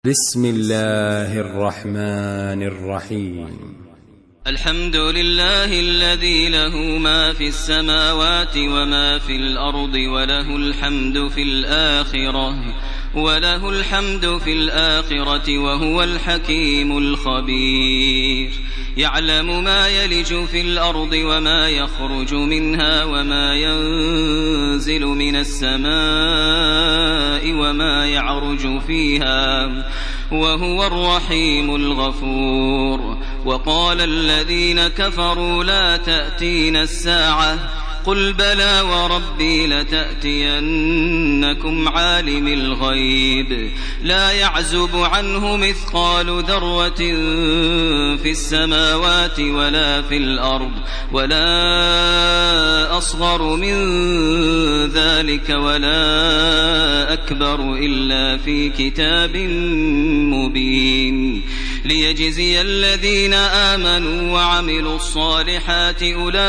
بسم الله الرحمن الرحيم. الحمد لله الذي له ما في السماوات وما في الأرض وله الحمد في الآخرة وهو الحكيم الخبير. يعلم ما يلج في الأرض وما يخرج منها وما ينزل من السماء وما يعرج فيها وهو الرحيم الغفور. وقال الذين كفروا لا تأتينا الساعة قل بلى وربي لتأتينكم عالم الغيب لا يعزب عنه مثقال ذرة في السماوات ولا في الأرض ولا أصغر من ذلك ولا أكبر إلا في كتاب مبين ليجزي الذين آمنوا وعملوا الصالحات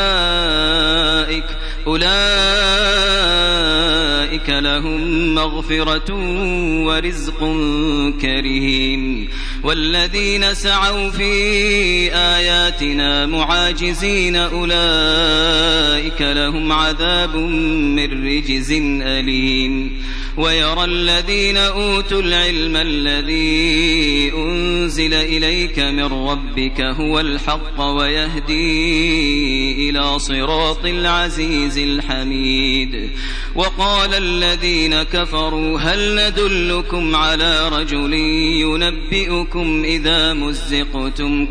أولئك لهم مغفرة ورزق كريم. والذين سعوا في آياتنا معاجزين أولئك لهم عذاب من رجز أليم. ويرى الذين أوتوا العلم الذي أنزل إليك من ربك هو الحق ويهدي إلى صراط العزيز الحميد. وقال الذين كفروا هل ندلكم على رجل ينبئكم إذا مزقتم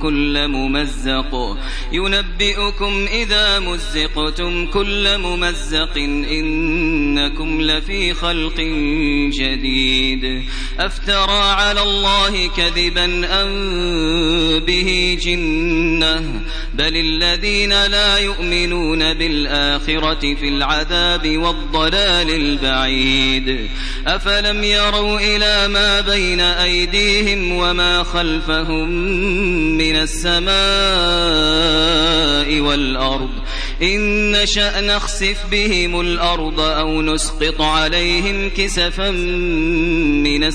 كل ممزق إنكم لفي خلق جديد. أفترى على الله كذبا أم به جنة بل الذين لا يؤمنون بالآخرة في العذاب والضلال البعيد. أفلم يروا إلى ما بين أيديهم وما خلفهم من السماء والأرض إن نشأ نخسف بهم الأرض أو نسقط عليهم كسفا من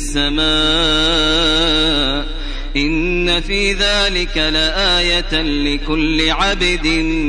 السماء إن في ذلك لآية لكل عبد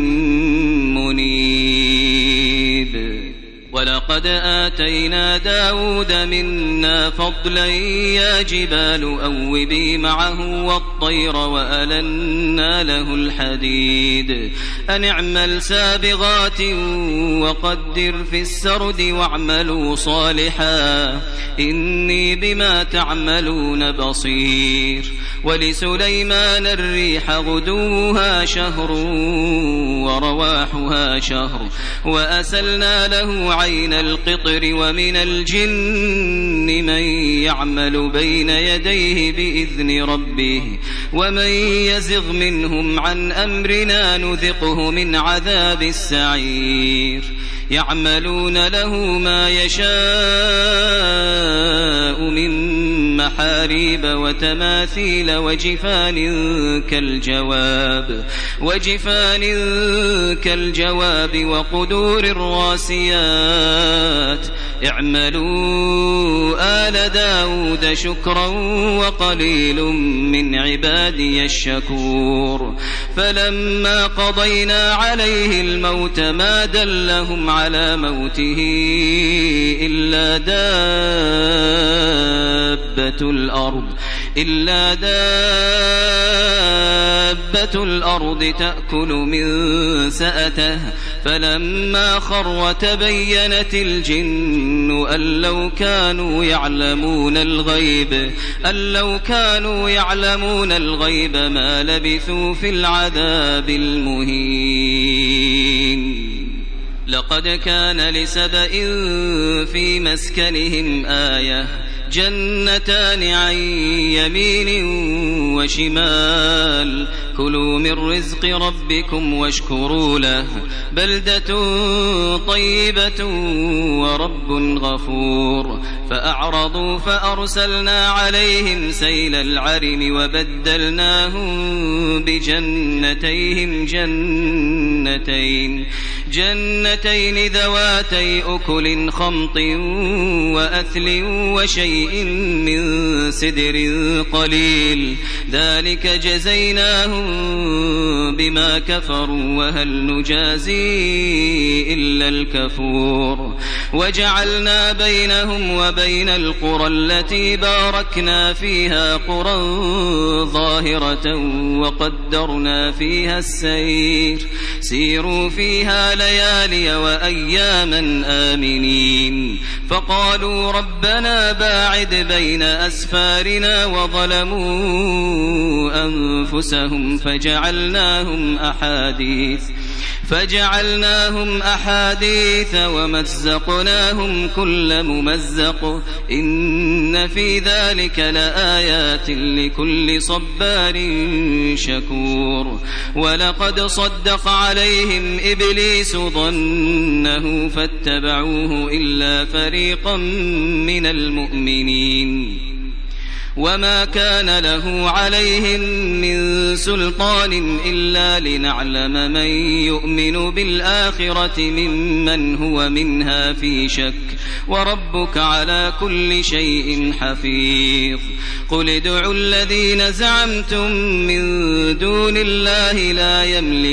منيب. ولقد آتينا داود منا فضلا يا جبال أوبي معه والطير وألنا له الحديد أن اعمل سابغات وقدر في السرد واعملوا صالحا إني بما تعملون بصير. ولسليمان الريح غدوها شهر ورواحها شهر وأسلنا له عين القطر ومن الجن من يعمل بين يديه بإذن ربه ومن يزغ منهم عن أمرنا نذقه من عذاب السعير. يعملون له ما يشاء من محاريب وتماثيل وجفان كالجواب وقدور الراسيات. اعملوا آل داود شكرا وقليل من عبادي الشكور. فلما قضينا عليه الموت ما دلهم على موته إلا دابة الأرض تأكل من سأته فلما خر تبينت الجن أن لو كانوا يعلمون الغيب ما لبثوا في العذاب المهين. لقد كان لسبإ في مسكنهم آية جنتان عن يمين وشمال كلوا من رزق ربكم واشكروا له بلدة طيبة ورب غفور فأعرضوا فأرسلنا عليهم سيل العرم وبدلناهم بجنتيهم جنتين ذواتي أكل خمط وأثل وشيء من سدر قليل ذلك جزيناهم بما كفروا وهل نجازي إلا الكفور وجعلنا بينهم وبين القرى التي باركنا فيها قرى ظاهرة وقدرنا فيها السير سيروا فيها ليالي وأياما آمنين فقالوا ربنا باعد بين أسفارنا وظلموا أنفسهم فجعلناهم أحاديث ومزقناهم كل ممزق إن في ذلك لآيات لكل صبار شكور ولقد صدق عليهم إبليس ظنه فاتبعوه إلا فريقا من المؤمنين وما كان له عليهم من سلطان إلا لنعلم من يؤمن بالآخرة ممن هو منها في شك وربك على كل شيء حفيظ قل ادعوا الذين زعمتم من دون الله لا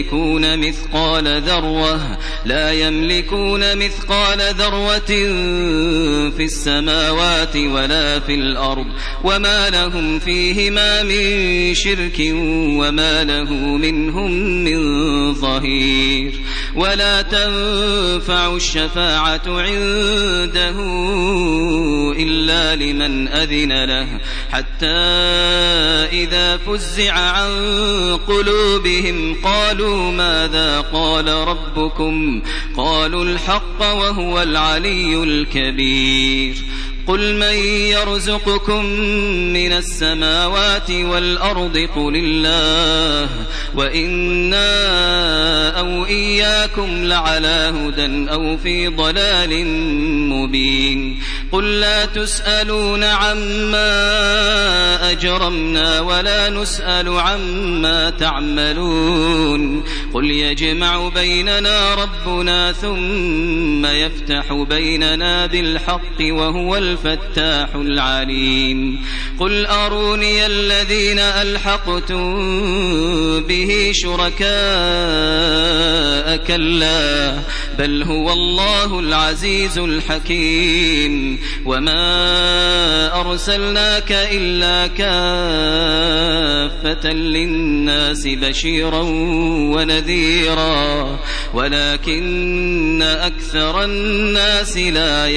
يملكون مثقال ذرة في السماوات ولا في الأرض وما لهم فيهما من شرك وما له منهم من ظهير ولا تنفع الشفاعة عنده إلا لمن أذن له حتى إذا فزع عن قلوبهم قالوا ماذا قال ربكم قالوا الحق وهو العلي الكبير قل من يرزقكم من السماوات والأرض قل الله وإنا أو إياكم لعلى هدى أو في ضلال مبين قل لا تسألون عما أجرمنا ولا نسأل عما تعملون قل يجمع بيننا ربنا ثم يفتح بيننا بالحق وهو الفتاح العليم قل أروني الذين ألحقتم به شركاء كلا بل هو الله العزيز الحكيم وما أرسلناك إلا كافة للناس بشيرا ونذيرا ولكن أكثر الناس لا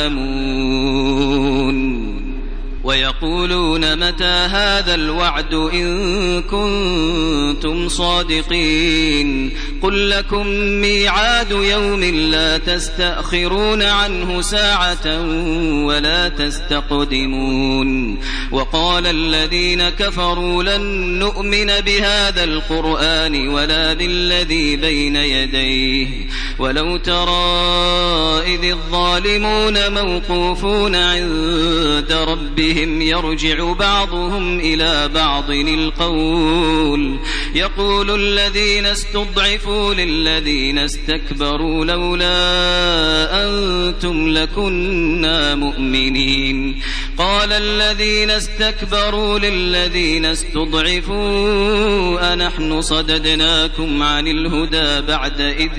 يعلمون ويقولون متى هذا الوعد إن كنتم صادقين قل لكم ميعاد يوم لا تستأخرون عنه ساعة ولا تستقدمون وقال الذين كفروا لن نؤمن بهذا القرآن ولا بالذي بين يديه ولو ترى إذ الظالمون موقوفون عند ربهم يرجع بعضهم إلى بعض القول يقول الذين استضعفوا للذين استكبروا لولا أنتم لكنا مؤمنين قال الذين استكبروا للذين استضعفوا أنحن صددناكم عن الهدى بعد إذ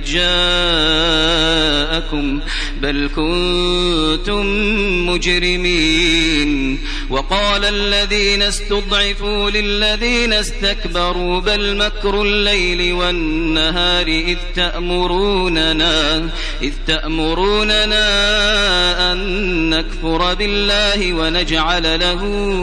جاءكم بل كنتم مجرمين وقال الذين استضعفوا للذين استكبروا بل مكر الليل والنهار إذ تأمروننا أن نكفر بالله ونجعل له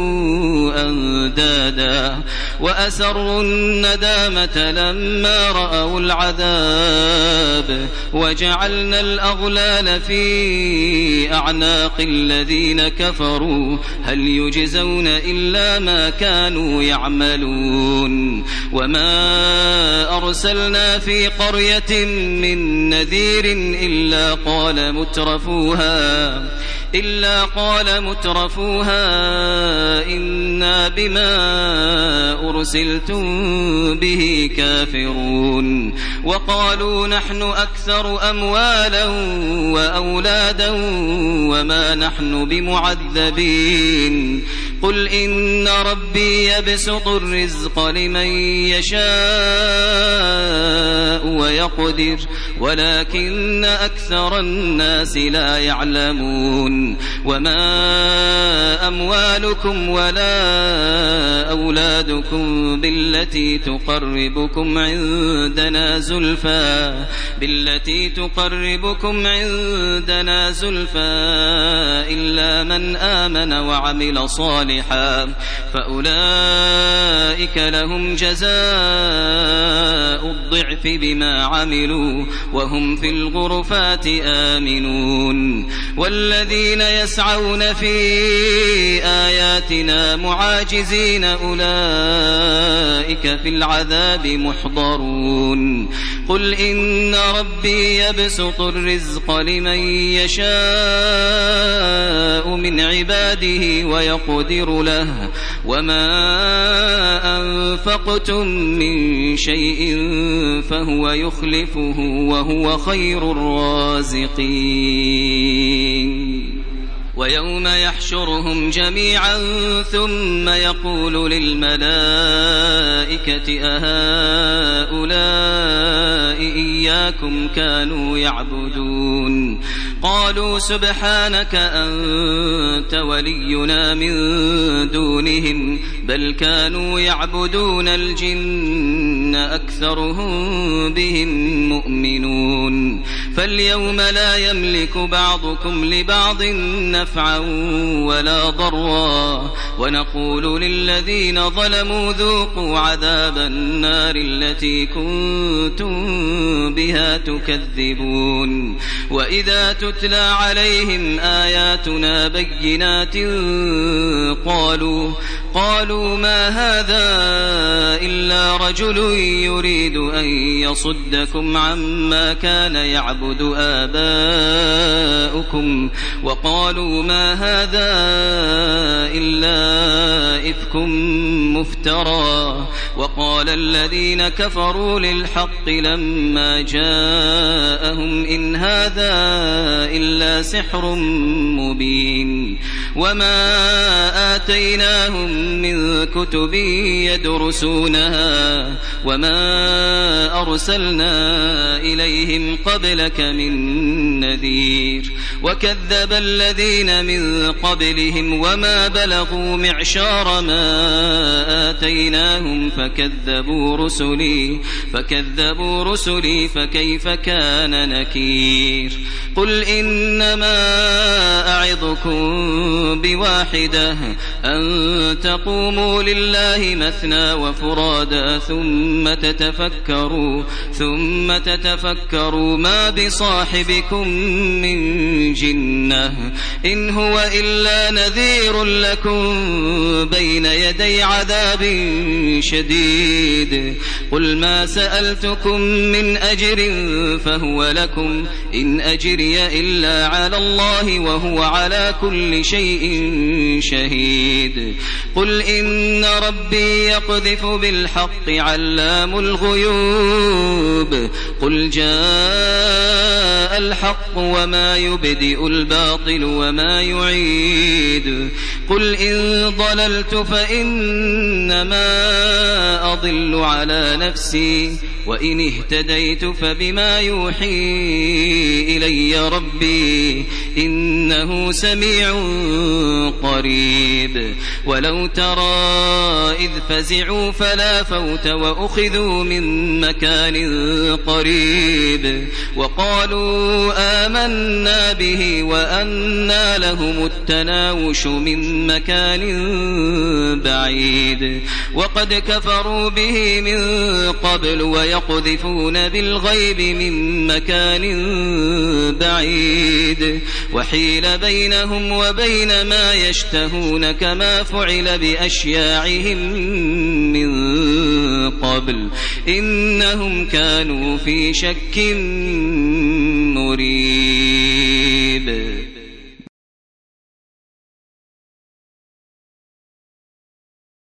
أندادا وأسروا الندامة لما رأوا العذاب وجعلنا الأغلال في أعناق الذين كفروا هل يجزون إلا ما كانوا يعملون وما أرسلنا في قرية من نذير إلا قال مترفوها إنا بما أرسلتم به كافرون وقالوا نحن أكثر أموالا وأولادا وما نحن بمعذبين قل إن ربي يبسط الرزق لمن يشاء ويقدر ولكن أكثر الناس لا يعلمون وما أموالكم ولا أولادكم بالتي تقربكم عندنا زلفى إلا من آمن وعمل صالحا فأولئك لهم جزاء الضعف بما عملوا وهم في الغرفات آمنون والذين يسعون في آياتنا معاجزين أولئك في العذاب محضرون قل إن ربي يبسط الرزق لمن يشاء من عباده ويقدر له وما أنفقتم من شيء فهو يخلفه وهو خير الرازقين ويوم يحشرهم جميعا ثم يقول للملائكة أهؤلاء إياكم كانوا يعبدون قالوا سبحانك أنت ولينا من دونهم بل كانوا يعبدون الجن أكثرهم بهم مؤمنون فاليوم لا يملك بعضكم لبعض نفعا ولا ضرا ونقول للذين ظلموا ذوقوا عذاب النار التي كنتم بها تكذبون وإذا تتلى عليهم آياتنا بينات قالوا ما هذا إلا رجل يريد أن يصدكم عما كان يعبد آباؤكم وقالوا ما هذا إلا إفك مفترى وقال الذين كفروا للحق لما جاءهم إن هذا إلا سحر مبين وما آتيناهم من كتب يدرسونها وما أرسلنا إليهم قبلك من نذير وكذب الذين من قبلهم وما بلغوا معشار ما آتيناهم فكذبوا رسلي فكيف كان نكير قل إنما أعظكم بواحدة أن تقوموا لله مثنى وفرادا ثم تتفكروا ما بصاحبكم من جنة إن هو إلا نذير لكم بين يدي عذاب شديد قل ما سألتكم من أجر فهو لكم إن أجري إلا على الله وهو على كل شيء شهيد قل إن ربي يقذف بالحق علام الغيوب قل جاء الحق وما يبدئ الباطل وما يعيد قل إن ضللت فإنما أضل على نفسي وإن اهتديت فبما يوحي إلي ربي إنه سميع قريب ولو ترى إذ فزعوا فلا فوت وأخذوا من مكان قريب وقالوا آمنا به وأنى لهم التناوش من مكان بعيد وقد كفروا به من قبل ويقذفون بالغيب من مكان بعيد وحيل بينهم وبين ما يشتهون كما فعل بأشياعهم من قبل إنهم كانوا في شك مريب.